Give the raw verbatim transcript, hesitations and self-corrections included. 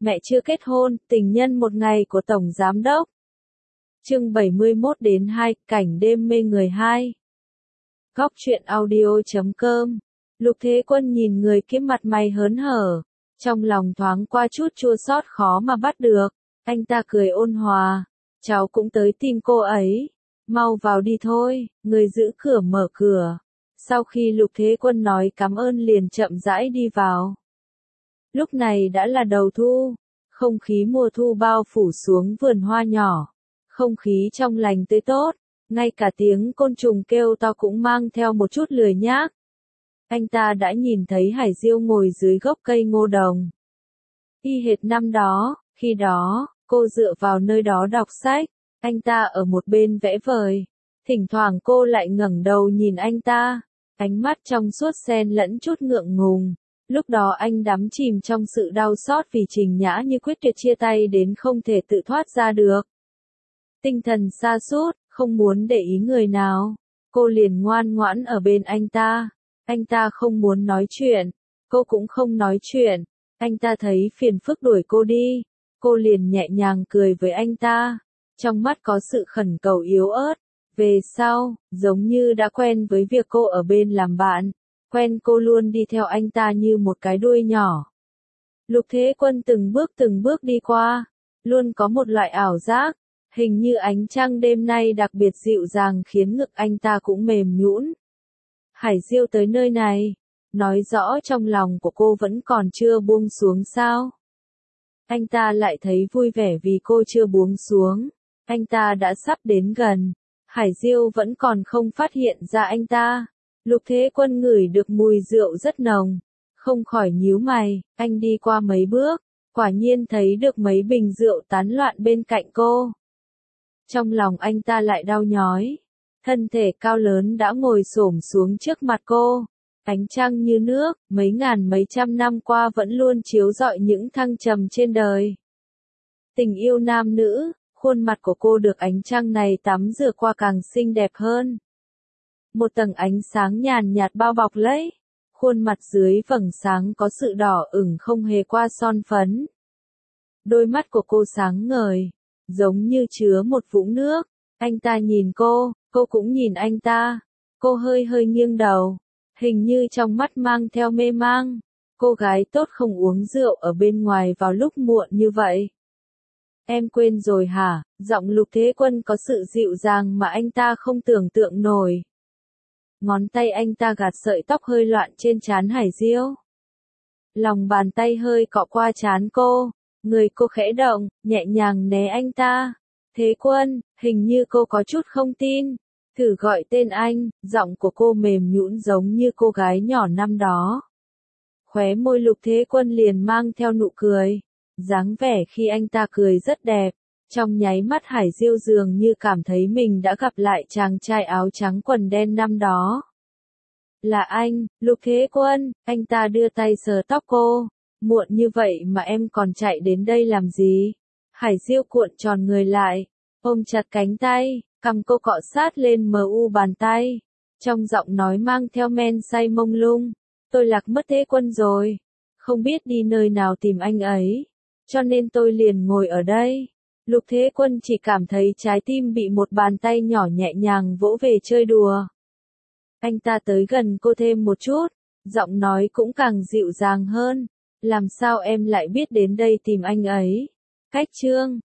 mẹ chưa kết hôn, tình nhân một ngày của Tổng Giám đốc. Chương bảy mươi mốt đến hai, cảnh đêm mê người hai. Góc truyện audio chấm com. Lục Thế Quân nhìn người kia mặt mày hớn hở, trong lòng thoáng qua chút chua xót khó mà bắt được. Anh ta cười ôn hòa, cháu cũng tới tìm cô ấy, mau vào đi thôi. Người giữ cửa mở cửa. Sau khi Lục Thế Quân nói cảm ơn liền chậm rãi đi vào. Lúc này đã là đầu thu, không khí mùa thu bao phủ xuống vườn hoa nhỏ, không khí trong lành tươi tốt, ngay cả tiếng côn trùng kêu to cũng mang theo một chút lười nhác. Anh ta đã nhìn thấy Hải Diêu ngồi dưới gốc cây ngô đồng. Y hệt năm đó, khi đó, cô dựa vào nơi đó đọc sách, anh ta ở một bên vẽ vời. Thỉnh thoảng cô lại ngẩng đầu nhìn anh ta, ánh mắt trong suốt xen lẫn chút ngượng ngùng. Lúc đó anh đắm chìm trong sự đau xót vì Trình Nhã Như quyết tuyệt chia tay đến không thể tự thoát ra được. Tinh thần sa sút, không muốn để ý người nào, cô liền ngoan ngoãn ở bên anh ta. Anh ta không muốn nói chuyện, cô cũng không nói chuyện. Anh ta thấy phiền phức đuổi cô đi, cô liền nhẹ nhàng cười với anh ta, trong mắt có sự khẩn cầu yếu ớt. Về sau, giống như đã quen với việc cô ở bên làm bạn, quen cô luôn đi theo anh ta như một cái đuôi nhỏ. Lục Thế Quân từng bước từng bước đi qua, luôn có một loại ảo giác, hình như ánh trăng đêm nay đặc biệt dịu dàng khiến ngực anh ta cũng mềm nhũn. Hải Diêu tới nơi này, nói rõ trong lòng của cô vẫn còn chưa buông xuống sao? Anh ta lại thấy vui vẻ vì cô chưa buông xuống, anh ta đã sắp đến gần. Hải Diêu vẫn còn không phát hiện ra anh ta. Lục Thế Quân ngửi được mùi rượu rất nồng, không khỏi nhíu mày. Anh đi qua mấy bước, quả nhiên thấy được mấy bình rượu tán loạn bên cạnh cô. Trong lòng anh ta lại đau nhói. Thân thể cao lớn đã ngồi xổm xuống trước mặt cô. Ánh trăng như nước, mấy ngàn mấy trăm năm qua vẫn luôn chiếu rọi những thăng trầm trên đời. Tình yêu nam nữ. Khuôn mặt của cô được ánh trăng này tắm rửa qua càng xinh đẹp hơn. Một tầng ánh sáng nhàn nhạt bao bọc lấy. Khuôn mặt dưới vầng sáng có sự đỏ ửng không hề qua son phấn. Đôi mắt của cô sáng ngời, giống như chứa một vũng nước. Anh ta nhìn cô, cô cũng nhìn anh ta. Cô hơi hơi nghiêng đầu, hình như trong mắt mang theo mê mang. Cô gái tốt không uống rượu ở bên ngoài vào lúc muộn như vậy. Em quên rồi hả? Giọng Lục Thế Quân có sự dịu dàng mà anh ta không tưởng tượng nổi. Ngón tay anh ta gạt sợi tóc hơi loạn trên trán Hải Diêu. Lòng bàn tay hơi cọ qua trán cô, người cô khẽ động, nhẹ nhàng né anh ta. Thế Quân, hình như cô có chút không tin. Thử gọi tên anh, giọng của cô mềm nhũn giống như cô gái nhỏ năm đó. Khóe môi Lục Thế Quân liền mang theo nụ cười. Dáng vẻ khi anh ta cười rất đẹp, trong nháy mắt Hải Diêu dường như cảm thấy mình đã gặp lại chàng trai áo trắng quần đen năm đó. Là anh, Lục Thế Quân, anh ta đưa tay sờ tóc cô. Muộn như vậy mà em còn chạy đến đây làm gì? Hải Diêu cuộn tròn người lại, ôm chặt cánh tay, cằm cô cọ sát lên mờ u bàn tay. Trong giọng nói mang theo men say mông lung, tôi lạc mất Thế Quân rồi, không biết đi nơi nào tìm anh ấy. Cho nên tôi liền ngồi ở đây. Lục Thế Quân chỉ cảm thấy trái tim bị một bàn tay nhỏ nhẹ nhàng vỗ về chơi đùa. Anh ta tới gần cô thêm một chút, giọng nói cũng càng dịu dàng hơn. Làm sao em lại biết đến đây tìm anh ấy? Cách chương